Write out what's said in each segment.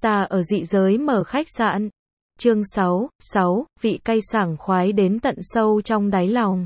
Ta ở dị giới mở khách sạn. Chương 6, vị cay sảng khoái đến tận sâu trong đáy lòng.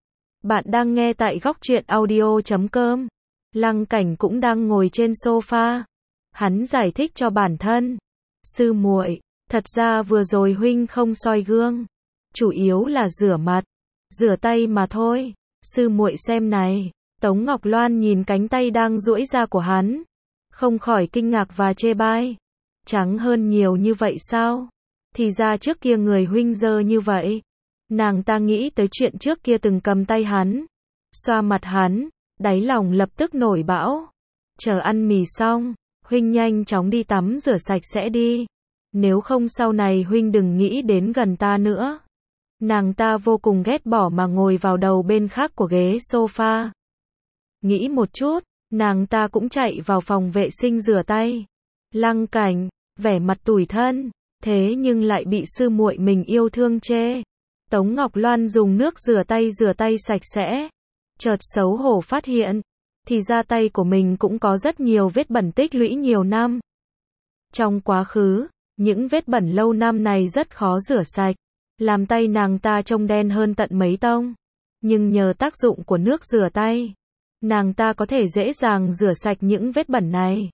Bạn đang nghe tại góc truyện audio.com. Lăng Cảnh cũng đang ngồi trên sofa. Hắn giải thích cho bản thân. Sư muội, thật ra vừa rồi huynh không soi gương. Chủ yếu là rửa mặt, rửa tay mà thôi. Sư muội xem này. Tống Ngọc Loan nhìn cánh tay đang duỗi ra của hắn. Không khỏi kinh ngạc và chê bai. Trắng hơn nhiều như vậy sao? Thì ra trước kia người huynh dơ như vậy. Nàng ta nghĩ tới chuyện trước kia từng cầm tay hắn, xoa mặt hắn, đáy lòng lập tức nổi bão. Chờ ăn mì xong, huynh nhanh chóng đi tắm rửa sạch sẽ đi. Nếu không sau này huynh đừng nghĩ đến gần ta nữa. Nàng ta vô cùng ghét bỏ mà ngồi vào đầu bên khác của ghế sofa. Nghĩ một chút, nàng ta cũng chạy vào phòng vệ sinh rửa tay. Lăng Cảnh, vẻ mặt tủi thân, thế nhưng lại bị sư muội mình yêu thương chê. Tống Ngọc Loan dùng nước rửa tay sạch sẽ. Chợt xấu hổ phát hiện, thì ra tay của mình cũng có rất nhiều vết bẩn tích lũy nhiều năm. Trong quá khứ, những vết bẩn lâu năm này rất khó rửa sạch, làm tay nàng ta trông đen hơn tận mấy tông. Nhưng nhờ tác dụng của nước rửa tay, nàng ta có thể dễ dàng rửa sạch những vết bẩn này.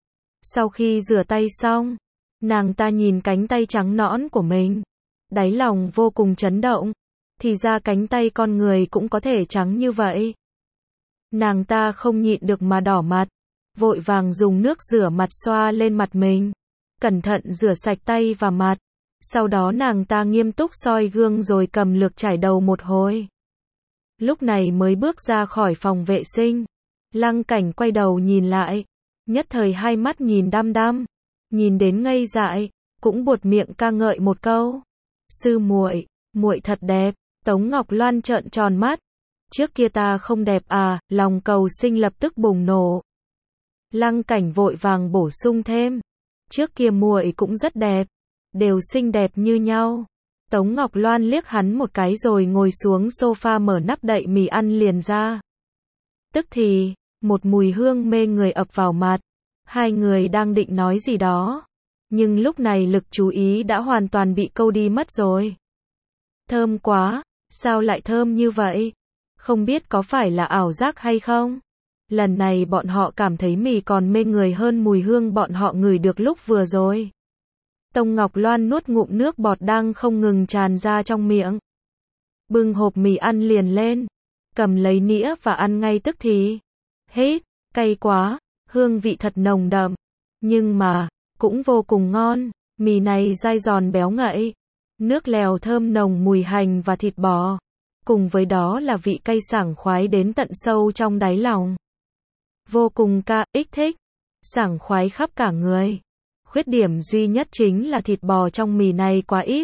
Sau khi rửa tay xong, nàng ta nhìn cánh tay trắng nõn của mình, đáy lòng vô cùng chấn động. Thì ra cánh tay con người cũng có thể trắng như vậy. Nàng ta không nhịn được mà đỏ mặt, vội vàng dùng nước rửa mặt xoa lên mặt mình, cẩn thận rửa sạch tay và mặt. Sau đó nàng ta nghiêm túc soi gương rồi cầm lược chải đầu một hồi. Lúc này mới bước ra khỏi phòng vệ sinh. Lăng Cảnh quay đầu nhìn lại, nhất thời hai mắt nhìn đăm đăm, nhìn đến ngây dại, cũng buột miệng ca ngợi một câu. Sư muội, muội thật đẹp. Tống Ngọc Loan trợn tròn mắt. Trước kia ta không đẹp à? Lòng cầu sinh lập tức bùng nổ. Lăng Cảnh vội vàng bổ sung thêm. Trước kia muội cũng rất đẹp, đều xinh đẹp như nhau. Tống Ngọc Loan liếc hắn một cái rồi ngồi xuống sofa mở nắp đậy mì ăn liền ra. Tức thì, một mùi hương mê người ập vào mặt. Hai người đang định nói gì đó, nhưng lúc này lực chú ý đã hoàn toàn bị câu đi mất rồi. Thơm quá, sao lại thơm như vậy? Không biết có phải là ảo giác hay không? Lần này bọn họ cảm thấy mì còn mê người hơn mùi hương bọn họ ngửi được lúc vừa rồi. Tống Ngọc Loan nuốt ngụm nước bọt đang không ngừng tràn ra trong miệng. Bưng hộp mì ăn liền lên, cầm lấy nĩa và ăn ngay tức thì. Hết, cay quá, hương vị thật nồng đậm, nhưng mà cũng vô cùng ngon. Mì này dai giòn béo ngậy, nước lèo thơm nồng mùi hành và thịt bò, cùng với đó là vị cay sảng khoái đến tận sâu trong đáy lòng. Vô cùng thích, sảng khoái khắp cả người. Khuyết điểm duy nhất chính là thịt bò trong mì này quá ít.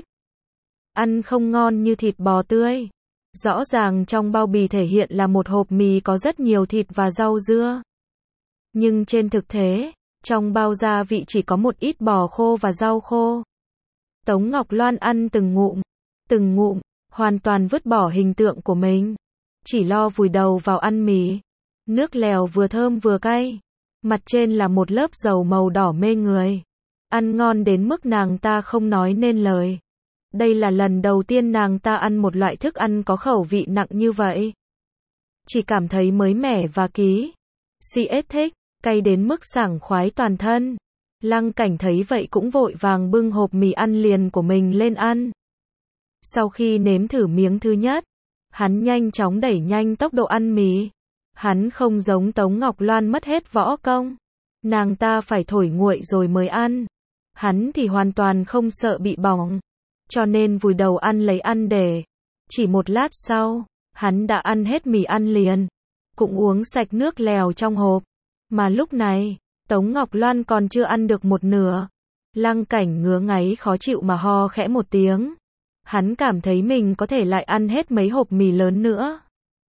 Ăn không ngon như thịt bò tươi. Rõ ràng trong bao bì thể hiện là một hộp mì có rất nhiều thịt và rau dưa. Nhưng trên thực tế, trong bao gia vị chỉ có một ít bò khô và rau khô. Tống Ngọc Loan ăn từng ngụm, hoàn toàn vứt bỏ hình tượng của mình. Chỉ lo vùi đầu vào ăn mì. Nước lèo vừa thơm vừa cay. Mặt trên là một lớp dầu màu đỏ mê người. Ăn ngon đến mức nàng ta không nói nên lời. Đây là lần đầu tiên nàng ta ăn một loại thức ăn có khẩu vị nặng như vậy. Chỉ cảm thấy mới mẻ và thích, cay đến mức sảng khoái toàn thân. Lăng Cảnh thấy vậy cũng vội vàng bưng hộp mì ăn liền của mình lên ăn. Sau khi nếm thử miếng thứ nhất, hắn nhanh chóng đẩy nhanh tốc độ ăn mì. Hắn không giống Tống Ngọc Loan mất hết võ công. Nàng ta phải thổi nguội rồi mới ăn. Hắn thì hoàn toàn không sợ bị bỏng, cho nên vùi đầu ăn lấy ăn để. Chỉ một lát sau, hắn đã ăn hết mì ăn liền, cũng uống sạch nước lèo trong hộp. Mà lúc này, Tống Ngọc Loan còn chưa ăn được một nửa. Lăng Cảnh ngứa ngáy khó chịu mà ho khẽ một tiếng. Hắn cảm thấy mình có thể lại ăn hết mấy hộp mì lớn nữa.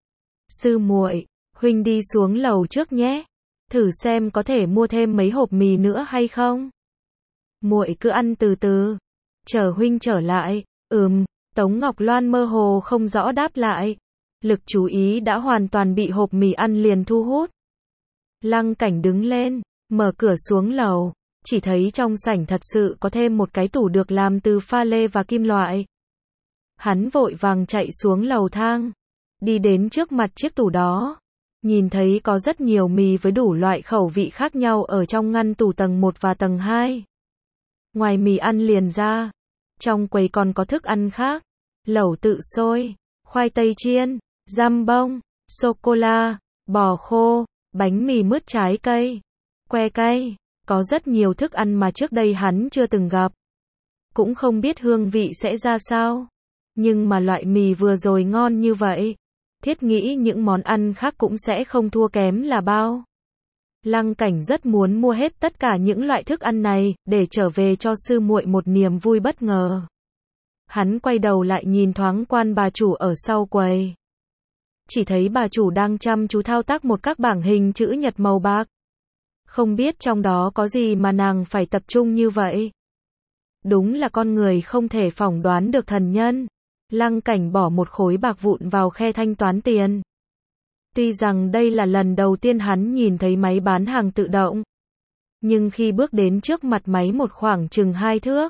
Sư muội, huynh đi xuống lầu trước nhé. Thử xem có thể mua thêm mấy hộp mì nữa hay không. Muội cứ ăn từ từ, chờ huynh trở lại. Tống Ngọc Loan mơ hồ không rõ đáp lại. Lực chú ý đã hoàn toàn bị hộp mì ăn liền thu hút. Lăng Cảnh đứng lên, mở cửa xuống lầu, chỉ thấy trong sảnh thật sự có thêm một cái tủ được làm từ pha lê và kim loại. Hắn vội vàng chạy xuống lầu thang, đi đến trước mặt chiếc tủ đó, nhìn thấy có rất nhiều mì với đủ loại khẩu vị khác nhau ở trong ngăn tủ tầng 1 và tầng 2. Ngoài mì ăn liền ra, trong quầy còn có thức ăn khác, lẩu tự sôi, khoai tây chiên, giam bông, sô-cô-la, bò khô, bánh mì mứt trái cây, que cay, có rất nhiều thức ăn mà trước đây hắn chưa từng gặp. Cũng không biết hương vị sẽ ra sao. Nhưng mà loại mì vừa rồi ngon như vậy, thiết nghĩ những món ăn khác cũng sẽ không thua kém là bao. Lăng Cảnh rất muốn mua hết tất cả những loại thức ăn này, để trở về cho sư muội một niềm vui bất ngờ. Hắn quay đầu lại nhìn thoáng quan bà chủ ở sau quầy. Chỉ thấy bà chủ đang chăm chú thao tác một các bảng hình chữ nhật màu bạc. Không biết trong đó có gì mà nàng phải tập trung như vậy. Đúng là con người không thể phỏng đoán được thần nhân. Lăng Cảnh bỏ một khối bạc vụn vào khe thanh toán tiền. Tuy rằng đây là lần đầu tiên hắn nhìn thấy máy bán hàng tự động, nhưng khi bước đến trước mặt máy một khoảng chừng 2 thước.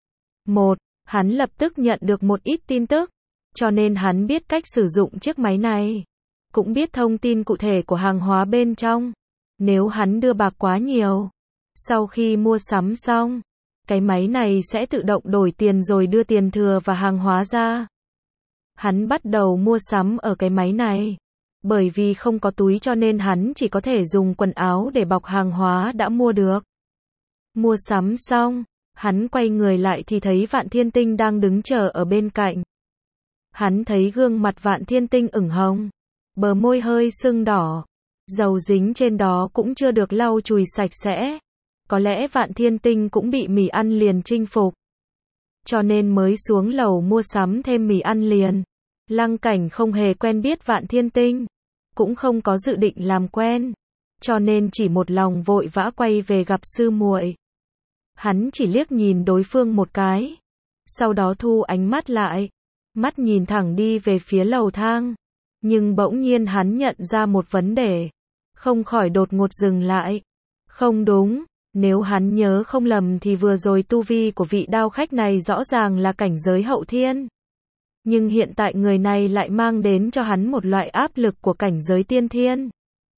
Hắn lập tức nhận được một ít tin tức, cho nên hắn biết cách sử dụng chiếc máy này, cũng biết thông tin cụ thể của hàng hóa bên trong. Nếu hắn đưa bạc quá nhiều, sau khi mua sắm xong, cái máy này sẽ tự động đổi tiền rồi đưa tiền thừa và hàng hóa ra. Hắn bắt đầu mua sắm ở cái máy này. Bởi vì không có túi cho nên hắn chỉ có thể dùng quần áo để bọc hàng hóa đã mua được. Mua sắm xong, hắn quay người lại thì thấy Vạn Thiên Tinh đang đứng chờ ở bên cạnh. Hắn thấy gương mặt Vạn Thiên Tinh ửng hồng, bờ môi hơi sưng đỏ, dầu dính trên đó cũng chưa được lau chùi sạch sẽ. Có lẽ Vạn Thiên Tinh cũng bị mì ăn liền chinh phục, cho nên mới xuống lầu mua sắm thêm mì ăn liền. Lăng Cảnh không hề quen biết Vạn Thiên Tinh, cũng không có dự định làm quen, cho nên chỉ một lòng vội vã quay về gặp sư muội. Hắn chỉ liếc nhìn đối phương một cái, sau đó thu ánh mắt lại, mắt nhìn thẳng đi về phía lầu thang. Nhưng bỗng nhiên hắn nhận ra một vấn đề, không khỏi đột ngột dừng lại. Không đúng, nếu hắn nhớ không lầm thì vừa rồi tu vi của vị đao khách này rõ ràng là cảnh giới hậu thiên. Nhưng hiện tại người này lại mang đến cho hắn một loại áp lực của cảnh giới tiên thiên.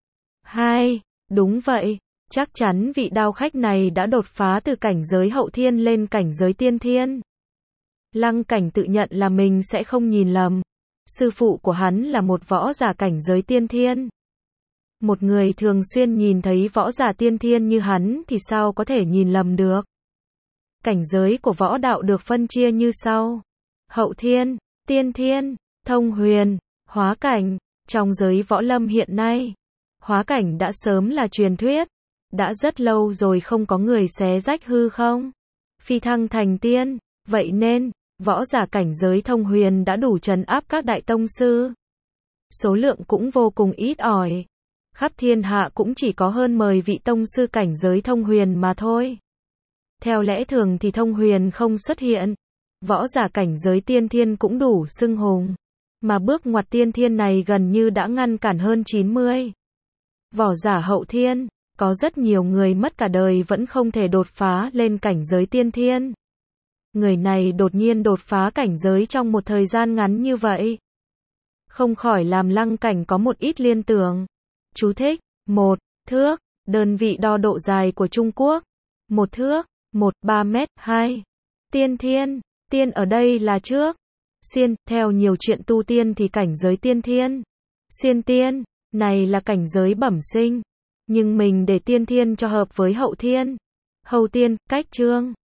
Đúng vậy, chắc chắn vị đao khách này đã đột phá từ cảnh giới hậu thiên lên cảnh giới tiên thiên. Lăng Cảnh tự nhận là mình sẽ không nhìn lầm. Sư phụ của hắn là một võ giả cảnh giới tiên thiên. Một người thường xuyên nhìn thấy võ giả tiên thiên như hắn thì sao có thể nhìn lầm được. Cảnh giới của võ đạo được phân chia như sau: hậu thiên, tiên thiên, thông huyền, hóa cảnh. Trong giới võ lâm hiện nay, hóa cảnh đã sớm là truyền thuyết. Đã rất lâu rồi không có người xé rách hư không, phi thăng thành tiên. Vậy nên, võ giả cảnh giới thông huyền đã đủ trấn áp các đại tông sư. Số lượng cũng vô cùng ít ỏi. Khắp thiên hạ cũng chỉ có hơn 10 vị tông sư cảnh giới thông huyền mà thôi. Theo lẽ thường thì thông huyền không xuất hiện. Võ giả cảnh giới tiên thiên cũng đủ xưng hùng. Mà bước ngoặt tiên thiên này gần như đã ngăn cản hơn 90. Võ giả hậu thiên, có rất nhiều người mất cả đời vẫn không thể đột phá lên cảnh giới tiên thiên. Người này đột nhiên đột phá cảnh giới trong một thời gian ngắn như vậy, không khỏi làm Lăng Cảnh có một ít liên tưởng. Chú thích: 1 thước, đơn vị đo độ dài của Trung Quốc. 1 thước, 3 mét. 2. Tiên thiên, tiên ở đây là trước. Xiên, theo nhiều chuyện tu tiên thì cảnh giới tiên thiên, xiên tiên, này là cảnh giới bẩm sinh. Nhưng mình để tiên thiên cho hợp với hậu thiên. Hậu tiên, cách chương.